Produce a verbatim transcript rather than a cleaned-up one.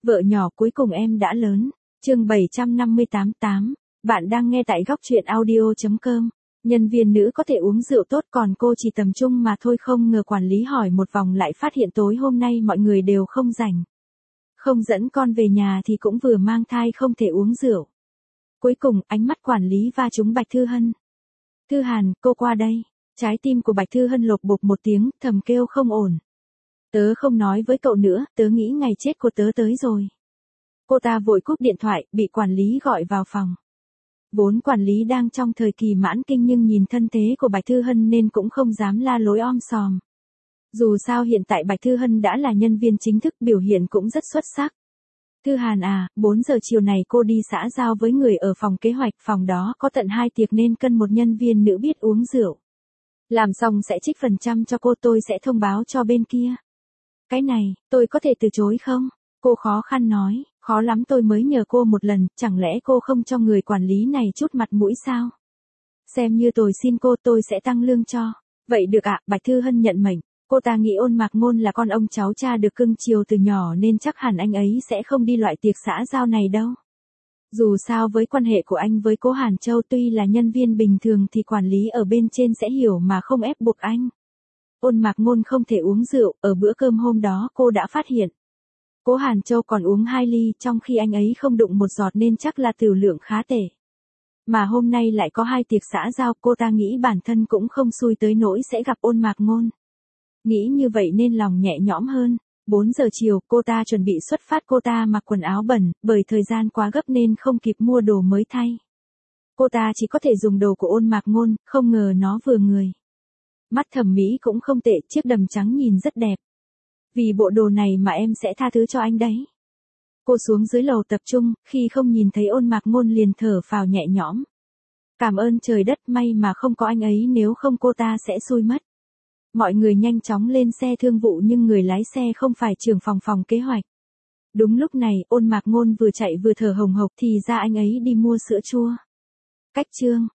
Vợ nhỏ cuối cùng em đã lớn. Chương bảy trăm năm mươi tám tám. Bạn đang nghe tại góc truyện audio chấm com. Nhân viên nữ có thể uống rượu tốt còn cô chỉ tầm trung mà thôi, không ngờ quản lý hỏi một vòng lại phát hiện tối hôm nay mọi người đều không rảnh. Không dẫn con về nhà thì cũng vừa mang thai không thể uống rượu. Cuối cùng ánh mắt quản lý va trúng Bạch Thư Hân. Thư Hàn, cô qua đây. Trái tim của Bạch Thư Hân lột bột một tiếng, thầm kêu không ổn. Tớ không nói với cậu nữa, tớ nghĩ ngày chết của tớ tới rồi. Cô ta vội cúp điện thoại, bị quản lý gọi vào phòng. Vốn quản lý đang trong thời kỳ mãn kinh nhưng nhìn thân thế của Bạch Thư Hân nên cũng không dám la lối om sòm. Dù sao hiện tại Bạch Thư Hân đã là nhân viên chính thức, biểu hiện cũng rất xuất sắc. Thư Hàn à, bốn giờ chiều này cô đi xã giao với người ở phòng kế hoạch, phòng đó có tận hai tiệc nên cần một nhân viên nữ biết uống rượu. Làm xong sẽ trích phần trăm cho cô, tôi sẽ thông báo cho bên kia. Cái này, tôi có thể từ chối không? Cô khó khăn nói, khó lắm tôi mới nhờ cô một lần, chẳng lẽ cô không cho người quản lý này chút mặt mũi sao? Xem như tôi xin cô, tôi sẽ tăng lương cho. Vậy được ạ, Bạch Thư Hân nhận mệnh. Cô ta nghĩ Ôn Mạc Ngôn là con ông cháu cha được cưng chiều từ nhỏ nên chắc hẳn anh ấy sẽ không đi loại tiệc xã giao này đâu. Dù sao với quan hệ của anh với cố Hàn Châu, tuy là nhân viên bình thường thì quản lý ở bên trên sẽ hiểu mà không ép buộc anh. Ôn Mạc Ngôn không thể uống rượu, ở bữa cơm hôm đó cô đã phát hiện. Cố Hàn Châu còn uống hai ly trong khi anh ấy không đụng một giọt nên chắc là tửu lượng khá tệ. Mà hôm nay lại có hai tiệc xã giao, cô ta nghĩ bản thân cũng không xui tới nỗi sẽ gặp Ôn Mạc Ngôn. Nghĩ như vậy nên lòng nhẹ nhõm hơn. bốn giờ chiều, cô ta chuẩn bị xuất phát, cô ta mặc quần áo bẩn, bởi thời gian quá gấp nên không kịp mua đồ mới thay. Cô ta chỉ có thể dùng đồ của Ôn Mạc Ngôn, không ngờ nó vừa người. Mắt thẩm mỹ cũng không tệ, chiếc đầm trắng nhìn rất đẹp. Vì bộ đồ này mà em sẽ tha thứ cho anh đấy. Cô xuống dưới lầu tập trung, khi không nhìn thấy Ôn Mạc Ngôn liền thở phào nhẹ nhõm. Cảm ơn trời đất, may mà không có anh ấy, nếu không cô ta sẽ xui mất. Mọi người nhanh chóng lên xe thương vụ nhưng người lái xe không phải trưởng phòng phòng kế hoạch. Đúng lúc này, Ôn Mạc Ngôn vừa chạy vừa thở hồng hộc thì ra anh ấy đi mua sữa chua. Cách chương.